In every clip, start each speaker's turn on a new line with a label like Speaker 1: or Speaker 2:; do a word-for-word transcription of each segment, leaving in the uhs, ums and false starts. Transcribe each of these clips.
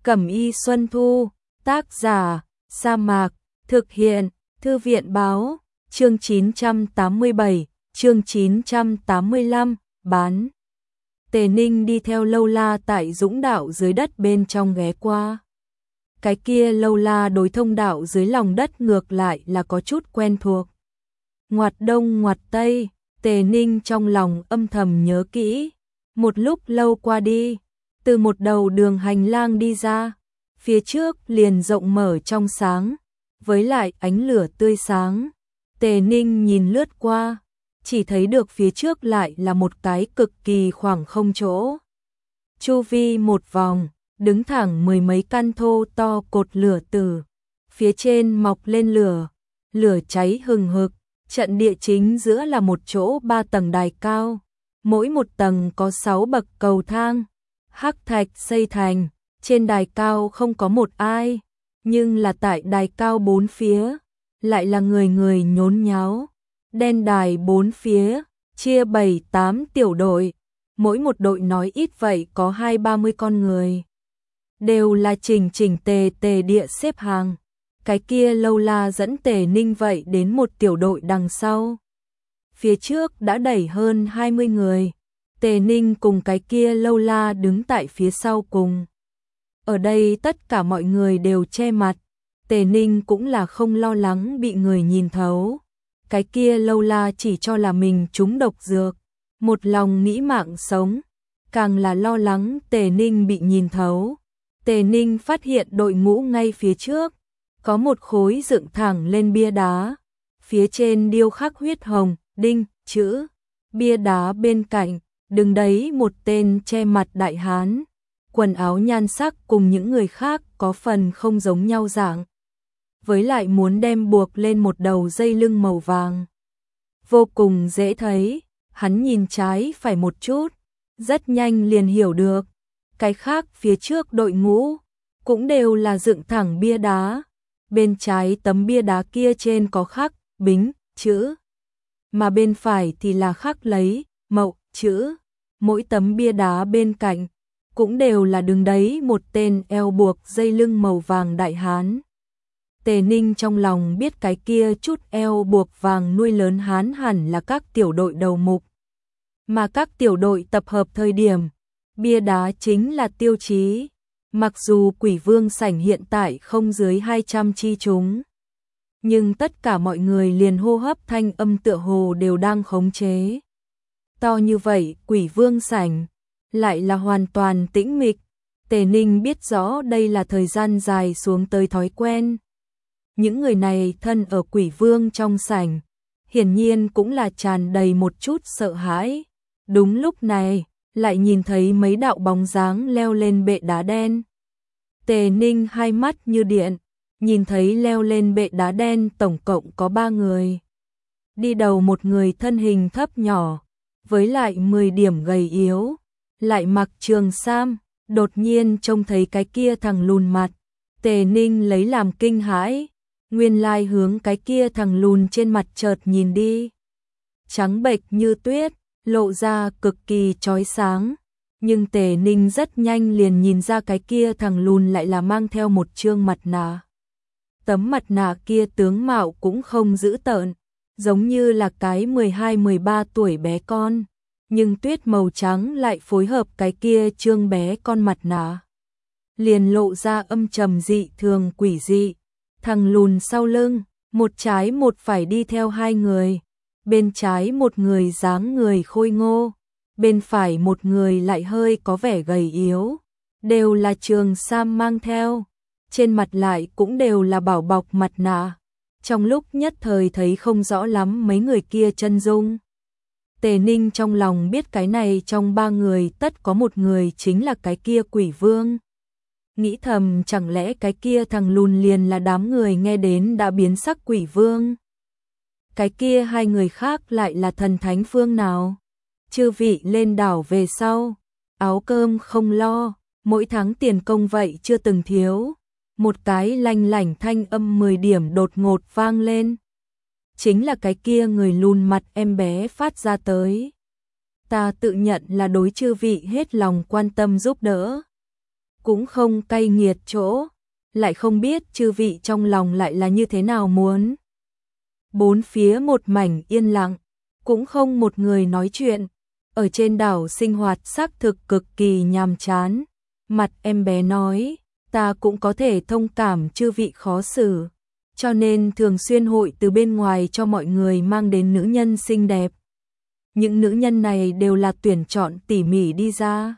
Speaker 1: Cẩm y Xuân Thu, tác giả, Sa Mạc, thực hiện, Thư viện báo, chương chín trăm tám mươi bảy, chương chín trăm tám mươi lăm, bán. Tề Ninh đi theo Lâu La tại dũng đạo dưới đất bên trong ghé qua. Cái kia Lâu La đối thông đạo dưới lòng đất ngược lại là có chút quen thuộc. Ngoặt đông ngoặt tây, Tề Ninh trong lòng âm thầm nhớ kỹ. Một lúc lâu qua đi, từ một đầu đường hành lang đi ra, phía trước liền rộng mở trong sáng, với lại ánh lửa tươi sáng. Tề Ninh nhìn lướt qua, chỉ thấy được phía trước lại là một cái cực kỳ khoảng không chỗ. Chu vi một vòng, đứng thẳng mười mấy căn thô to cột lửa tử, phía trên mọc lên lửa, lửa cháy hừng hực. Trận địa chính giữa là một chỗ ba tầng đài cao, mỗi một tầng có sáu bậc cầu thang, hắc thạch xây thành, trên đài cao không có một ai, nhưng là tại đài cao bốn phía, lại là người người nhốn nháo. Đen đài bốn phía, chia bảy tám tiểu đội, mỗi một đội nói ít vậy có hai ba mươi con người. Đều là chỉnh chỉnh tề tề địa xếp hàng. Cái kia Lâu La dẫn Tề Ninh vậy đến một tiểu đội đằng sau. Phía trước đã đẩy hơn hai mươi người. Tề Ninh cùng cái kia Lâu La đứng tại phía sau cùng. Ở đây tất cả mọi người đều che mặt. Tề Ninh cũng là không lo lắng bị người nhìn thấu. Cái kia Lâu La chỉ cho là mình trúng độc dược, một lòng nghĩ mạng sống, càng là lo lắng Tề Ninh bị nhìn thấu. Tề Ninh phát hiện đội ngũ ngay phía trước, có một khối dựng thẳng lên bia đá, phía trên điêu khắc huyết hồng, đinh, chữ. Bia đá bên cạnh, đứng đấy một tên che mặt đại hán, quần áo nhan sắc cùng những người khác có phần không giống nhau dạng. Với lại muốn đem buộc lên một đầu dây lưng màu vàng. Vô cùng dễ thấy, hắn nhìn trái phải một chút, rất nhanh liền hiểu được. Cái khác phía trước đội ngũ, cũng đều là dựng thẳng bia đá. Bên trái tấm bia đá kia trên có khắc, bính, chữ. Mà bên phải thì là khắc lấy, mậu, chữ. Mỗi tấm bia đá bên cạnh, cũng đều là đứng đấy một tên eo buộc dây lưng màu vàng đại hán. Tề Ninh trong lòng biết cái kia chút eo buộc vàng nuôi lớn hán hẳn là các tiểu đội đầu mục. Mà các tiểu đội tập hợp thời điểm, bia đá chính là tiêu chí. Mặc dù Quỷ Vương sảnh hiện tại không dưới hai trăm chi chúng, nhưng tất cả mọi người liền hô hấp thanh âm tựa hồ đều đang khống chế. To như vậy Quỷ Vương sảnh, lại là hoàn toàn tĩnh mịch. Tề Ninh biết rõ đây là thời gian dài xuống tới thói quen. Những người này thân ở Quỷ Vương trong sảnh, hiển nhiên cũng là tràn đầy một chút sợ hãi. Đúng lúc này, lại nhìn thấy mấy đạo bóng dáng leo lên bệ đá đen. Tề Ninh hai mắt như điện, nhìn thấy leo lên bệ đá đen tổng cộng có ba người. Đi đầu một người thân hình thấp nhỏ, với lại mười điểm gầy yếu, lại mặc trường sam, đột nhiên trông thấy cái kia thằng lùn mặt. Tề Ninh lấy làm kinh hãi, nguyên lai hướng cái kia thằng lùn trên mặt chợt nhìn đi. Trắng bệch như tuyết, lộ ra cực kỳ chói sáng. Nhưng Tề Ninh rất nhanh liền nhìn ra cái kia thằng lùn lại là mang theo một trương mặt nạ. Tấm mặt nạ kia tướng mạo cũng không dữ tợn, giống như là cái mười hai mười ba tuổi bé con, nhưng tuyết màu trắng lại phối hợp cái kia trương bé con mặt nạ. Liền lộ ra âm trầm dị thường quỷ dị. Thằng lùn sau lưng, một trái một phải đi theo hai người. Bên trái một người dáng người khôi ngô, bên phải một người lại hơi có vẻ gầy yếu, đều là trường sam mang theo, trên mặt lại cũng đều là bảo bọc mặt nạ. Trong lúc nhất thời thấy không rõ lắm mấy người kia chân dung. Tề Ninh trong lòng biết cái này trong ba người tất có một người chính là cái kia Quỷ Vương. Nghĩ thầm chẳng lẽ cái kia thằng lùn liền là đám người nghe đến đã biến sắc Quỷ Vương. Cái kia hai người khác lại là thần thánh phương nào? Chư vị lên đảo về sau, áo cơm không lo, mỗi tháng tiền công vậy chưa từng thiếu. Một cái lanh lảnh thanh âm mười điểm đột ngột vang lên. Chính là cái kia người lùn mặt em bé phát ra tới. Ta tự nhận là đối chư vị hết lòng quan tâm giúp đỡ. cũng không cay nghiệt chỗ, lại không biết chư vị trong lòng lại là như thế nào muốn. Bốn phía một mảnh yên lặng, cũng không một người nói chuyện. Ở trên đảo sinh hoạt xác thực cực kỳ nhàm chán. Mặt em bé nói, ta cũng có thể thông cảm chư vị khó xử, cho nên thường xuyên hội từ bên ngoài cho mọi người mang đến nữ nhân xinh đẹp. Những nữ nhân này đều là tuyển chọn tỉ mỉ đi ra.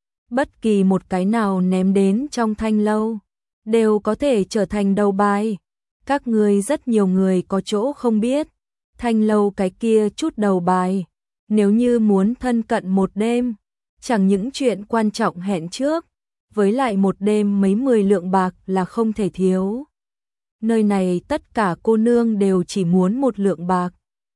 Speaker 1: Bất kỳ một cái nào ném đến trong thanh lâu, đều có thể trở thành đầu bài. Các người rất nhiều người có chỗ không biết, thanh lâu cái kia chút đầu bài. Nếu như muốn thân cận một đêm, chẳng những chuyện quan trọng hẹn trước, với lại một đêm mấy mười lượng bạc là không thể thiếu. Nơi này tất cả cô nương đều chỉ muốn một lượng bạc.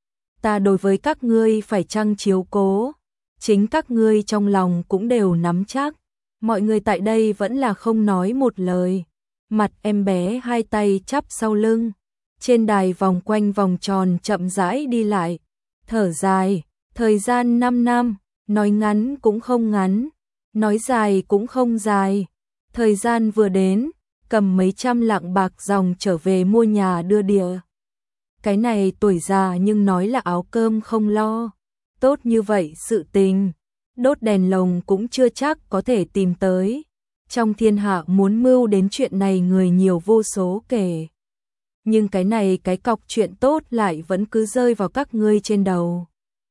Speaker 1: Ta đối với các ngươi phải chăng chiếu cố, chính các ngươi trong lòng cũng đều nắm chắc. Mọi người tại đây vẫn là không nói một lời. Mặt em bé hai tay chắp sau lưng, trên đài vòng quanh vòng tròn chậm rãi đi lại, thở dài. Thời gian năm năm, nói ngắn cũng không ngắn, nói dài cũng không dài. Thời gian vừa đến, cầm mấy trăm lạng bạc dòng trở về mua nhà đưa địa. Cái này tuổi già nhưng nói là áo cơm không lo. Tốt như vậy sự tình, đốt đèn lồng cũng chưa chắc có thể tìm tới. Trong thiên hạ muốn mưu đến chuyện này người nhiều vô số kể. Nhưng cái này cái cọc chuyện tốt lại vẫn cứ rơi vào các ngươi trên đầu.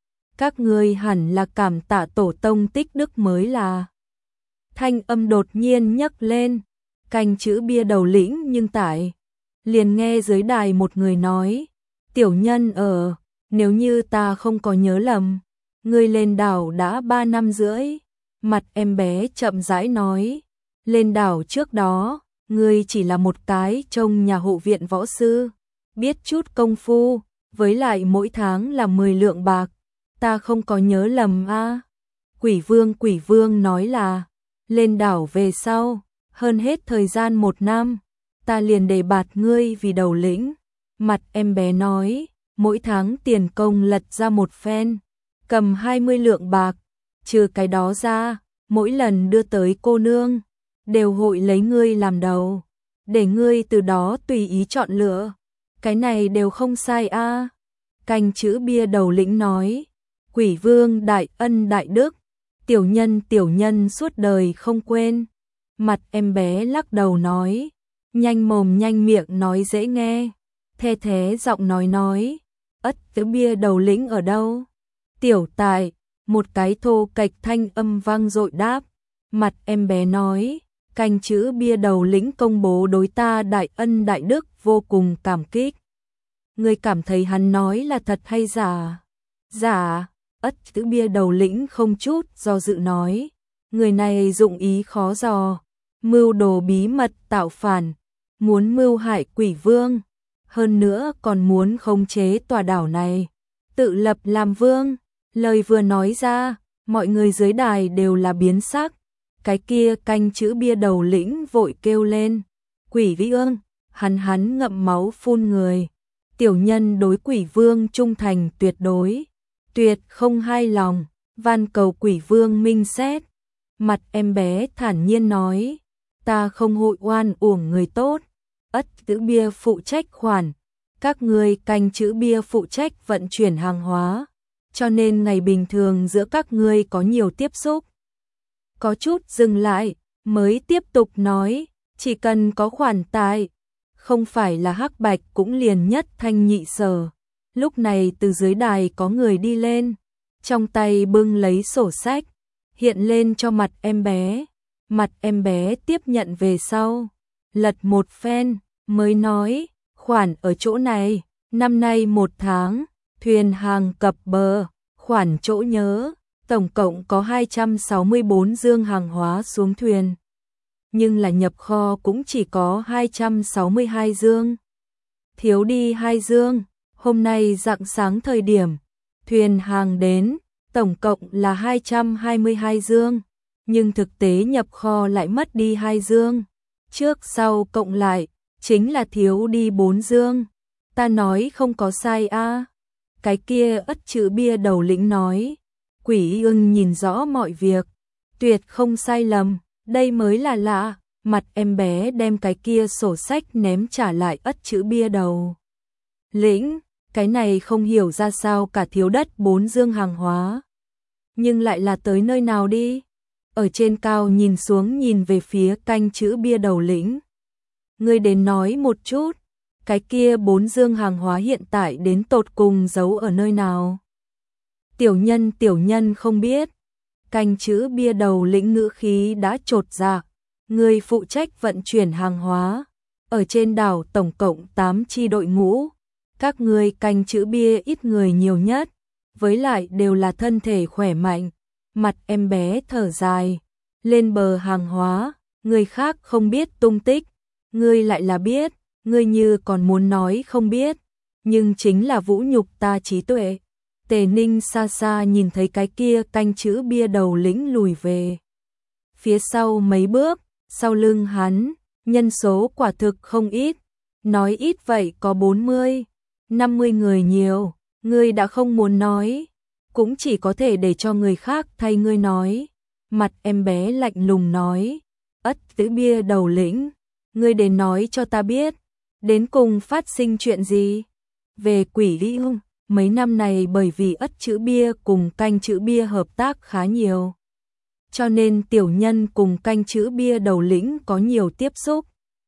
Speaker 1: Các ngươi hẳn là cảm tạ tổ tông tích đức mới là. Thanh âm đột nhiên nhấc lên, canh chữ bia đầu lĩnh nhưng tại. Liền nghe dưới đài một người nói, tiểu nhân ở, nếu như ta không có nhớ lầm, ngươi lên đảo đã ba năm rưỡi. Mặt em bé chậm rãi nói, lên đảo trước đó, ngươi chỉ là một cái trông nhà hộ viện võ sư, biết chút công phu, với lại mỗi tháng là mười lượng bạc. Ta không có nhớ lầm a. À. Quỷ vương quỷ vương nói là, lên đảo về sau, hơn hết thời gian một năm, ta liền đề bạt ngươi vì đầu lĩnh. Mặt em bé nói, mỗi tháng tiền công lật ra một phen, cầm hai mươi lượng bạc, trừ cái đó ra, mỗi lần đưa tới cô nương, đều hội lấy ngươi làm đầu, để ngươi từ đó tùy ý chọn lựa. Cái này đều không sai a. À. Canh chữ bia đầu lĩnh nói, quỷ vương đại ân đại đức, tiểu nhân tiểu nhân suốt đời không quên. Mặt em bé lắc đầu nói, nhanh mồm nhanh miệng nói dễ nghe, the thế giọng nói nói, ất tứ bia đầu lĩnh ở đâu? Tiểu tài, một cái thô kệch thanh âm vang dội đáp. Mặt em bé nói, canh chữ bia đầu lĩnh công bố đối ta đại ân đại đức vô cùng cảm kích. Ngươi cảm thấy hắn nói là thật hay giả? Giả. Ất tứ bia đầu lĩnh không chút do dự nói, người này dụng ý khó dò, mưu đồ bí mật tạo phản, muốn mưu hại quỷ vương, hơn nữa còn muốn khống chế tòa đảo này, tự lập làm vương. Lời vừa nói ra, mọi người dưới đài đều là biến sắc. Cái kia canh chữ bia đầu lĩnh vội kêu lên, quỷ vương, hắn hắn ngậm máu phun người. Tiểu nhân đối quỷ vương trung thành tuyệt đối, tuyệt không hai lòng, van cầu quỷ vương minh xét. Mặt em bé thản nhiên nói, ta không hội oan uổng người tốt, ất tứ bia phụ trách khoản, các ngươi canh chữ bia phụ trách vận chuyển hàng hóa, cho nên ngày bình thường giữa các ngươi có nhiều tiếp xúc. Có chút dừng lại, mới tiếp tục nói, chỉ cần có khoản tài, không phải là hắc bạch cũng liền nhất thanh nhị sở. Lúc này từ dưới đài có người đi lên, trong tay bưng lấy sổ sách, hiện lên cho mặt em bé. Mặt em bé tiếp nhận về sau, lật một phen, mới nói, khoản ở chỗ này, năm nay một tháng, thuyền hàng cập bờ, khoản chỗ nhớ, tổng cộng có hai trăm sáu mươi bốn dương hàng hóa xuống thuyền. Nhưng là nhập kho cũng chỉ có hai trăm sáu mươi hai dương. Thiếu đi hai dương, hôm nay rạng sáng thời điểm, thuyền hàng đến, tổng cộng là hai trăm hai mươi hai dương, nhưng thực tế nhập kho lại mất đi hai dương. Trước sau cộng lại, chính là thiếu đi bốn dương. Ta nói không có sai a. À. Cái kia ất chữ bia đầu lĩnh nói, quỷ ưng nhìn rõ mọi việc, tuyệt không sai lầm, Đây mới là lạ, mặt em bé đem cái kia sổ sách ném trả lại ất chữ bia đầu lĩnh, cái này không hiểu ra sao cả thiếu đất bốn dương hàng hóa. Nhưng lại là tới nơi nào đi? Ở trên cao nhìn xuống nhìn về phía canh chữ bia đầu lĩnh. Ngươi đến nói một chút, cái kia bốn dương hàng hóa hiện tại đến tột cùng giấu ở nơi nào? Tiểu nhân tiểu nhân không biết. Canh chữ bia đầu lĩnh ngữ khí đã chột dạ. Người phụ trách vận chuyển hàng hóa. Ở trên đảo tổng cộng tám chi đội ngũ. Các người canh chữ bia ít người nhiều nhất. Với lại đều là thân thể khỏe mạnh. Mặt em bé thở dài. Lên bờ hàng hóa. Người khác không biết tung tích. Ngươi lại là biết. Ngươi như còn muốn nói không biết. Nhưng chính là vũ nhục ta trí tuệ. Tề Ninh xa xa nhìn thấy cái kia canh chữ bia đầu lĩnh lùi về. Phía sau mấy bước, sau lưng hắn, nhân số quả thực không ít. Nói ít vậy có bốn mươi, năm mươi người nhiều. Ngươi đã không muốn nói, cũng chỉ có thể để cho người khác thay ngươi nói. Mặt em bé lạnh lùng nói, ất chữ bia đầu lĩnh, ngươi đến nói cho ta biết, đến cùng phát sinh chuyện gì? Về Quỷ Lưu, mấy năm này bởi vì ất chữ bia cùng canh chữ bia hợp tác khá nhiều. Cho nên tiểu nhân cùng canh chữ bia đầu lĩnh có nhiều tiếp xúc.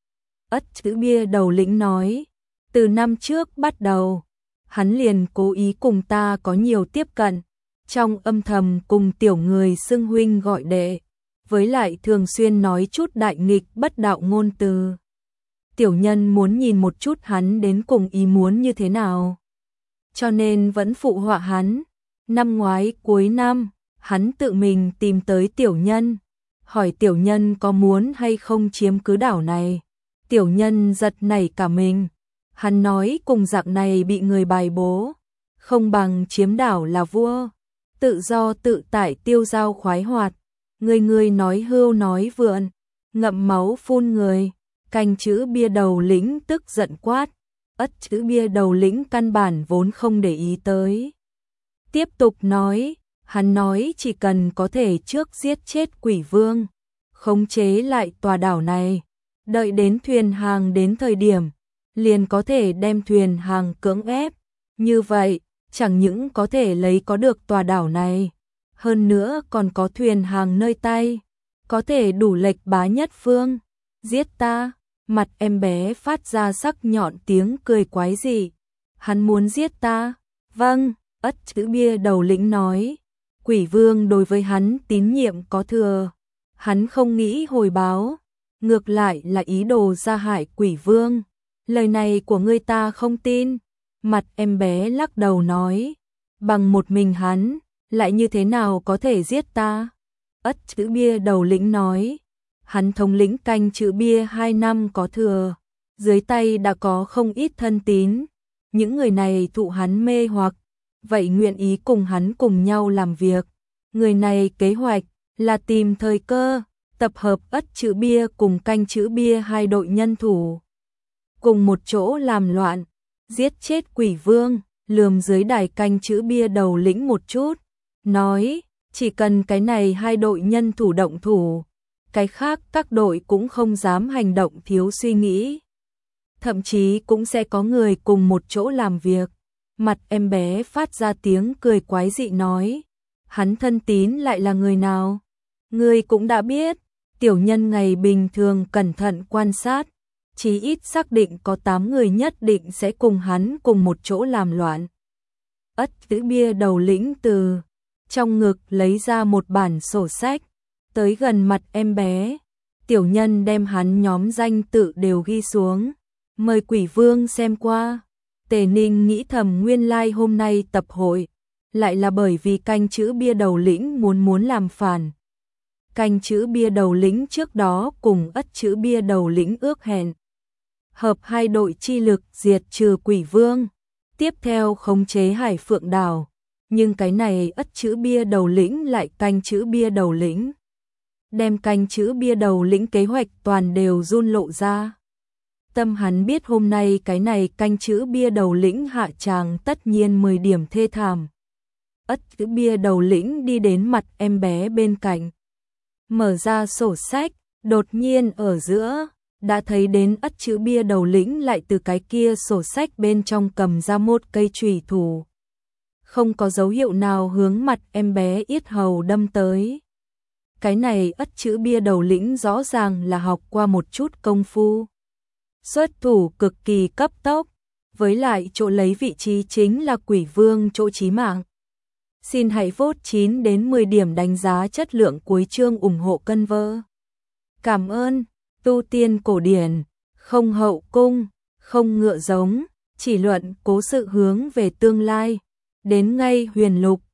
Speaker 1: Ất chữ bia đầu lĩnh nói, từ năm trước bắt đầu, hắn liền cố ý cùng ta có nhiều tiếp cận, trong âm thầm cùng tiểu người xưng huynh gọi đệ, với lại thường xuyên nói chút đại nghịch bất đạo ngôn từ. Tiểu nhân muốn nhìn một chút hắn đến cùng ý muốn như thế nào. Cho nên vẫn phụ họa hắn. Năm ngoái cuối năm, hắn tự mình tìm tới tiểu nhân, hỏi tiểu nhân có muốn hay không chiếm cứ đảo này. Tiểu nhân giật nảy cả mình. Hắn nói cùng dạng này bị người bài bố, không bằng chiếm đảo là vua, tự do tự tại tiêu dao khoái hoạt. Người người nói hưu nói vượn, ngậm máu phun người. Canh chữ bia đầu lĩnh tức giận quát. Ất chữ bia đầu lĩnh căn bản vốn không để ý tới. Tiếp tục nói, hắn nói chỉ cần có thể trước giết chết quỷ vương, khống chế lại tòa đảo này, đợi đến thuyền hàng đến thời điểm, liền có thể đem thuyền hàng cưỡng ép. Như vậy, chẳng những có thể lấy có được tòa đảo này, hơn nữa còn có thuyền hàng nơi tay, có thể đủ lệch bá nhất phương. Giết ta. Mặt em bé phát ra sắc nhọn tiếng cười quái dị. Hắn muốn giết ta? Vâng, ất chữ bia đầu lĩnh nói. Quỷ vương đối với hắn tín nhiệm có thừa. Hắn không nghĩ hồi báo, ngược lại là ý đồ ra hại quỷ vương. Lời này của ngươi ta không tin. Mặt em bé lắc đầu nói. Bằng một mình hắn, lại như thế nào có thể giết ta? Ất chữ bia đầu lĩnh nói. Hắn thống lĩnh canh chữ bia hai năm có thừa, dưới tay đã có không ít thân tín. Những người này thụ hắn mê hoặc, vậy nguyện ý cùng hắn cùng nhau làm việc. Người này kế hoạch là tìm thời cơ, tập hợp ất chữ bia cùng canh chữ bia hai đội nhân thủ, cùng một chỗ làm loạn, giết chết quỷ vương, lườm dưới đài canh chữ bia đầu lĩnh một chút. Nói, chỉ cần cái này hai đội nhân thủ động thủ, cái khác các đội cũng không dám hành động thiếu suy nghĩ. Thậm chí cũng sẽ có người cùng một chỗ làm việc. Mặt em bé phát ra tiếng cười quái dị nói. Hắn thân tín lại là người nào? Ngươi cũng đã biết. Tiểu nhân ngày bình thường cẩn thận quan sát, chí ít xác định có tám người nhất định sẽ cùng hắn cùng một chỗ làm loạn. Ất chữ bia đầu lĩnh từ trong ngực lấy ra một bản sổ sách, tới gần mặt em bé. Tiểu nhân đem hắn nhóm danh tự đều ghi xuống, mời quỷ vương xem qua. Tề Ninh nghĩ thầm nguyên lai like hôm nay tập hội, lại là bởi vì canh chữ bia đầu lĩnh muốn muốn làm phản. Canh chữ bia đầu lĩnh trước đó cùng ất chữ bia đầu lĩnh ước hẹn, hợp hai đội chi lực diệt trừ quỷ vương, tiếp theo khống chế Hải Phượng đảo. Nhưng cái này ất chữ bia đầu lĩnh lại canh chữ bia đầu lĩnh, đem canh chữ bia đầu lĩnh kế hoạch toàn đều run lộ ra. Tâm hắn biết hôm nay cái này canh chữ bia đầu lĩnh hạ tràng tất nhiên mười điểm thê thảm. Ất chữ bia đầu lĩnh đi đến mặt em bé bên cạnh, Mở ra sổ sách, đột nhiên ở giữa, đã thấy đến ất chữ bia đầu lĩnh lại từ cái kia sổ sách bên trong cầm ra một cây chùy thủ. Không có dấu hiệu nào hướng mặt em bé yết hầu đâm tới. Cái này ất chữ bia đầu lĩnh rõ ràng là học qua một chút công phu. Xuất thủ cực kỳ cấp tốc, với lại chỗ lấy vị trí chính là quỷ vương chỗ chí mạng. Xin hãy vote chín đến mười điểm đánh giá chất lượng cuối chương ủng hộ cân vơ. Cảm ơn, tu tiên cổ điển, không hậu cung, không ngựa giống, chỉ luận cố sự hướng về tương lai, đến ngay huyền lục.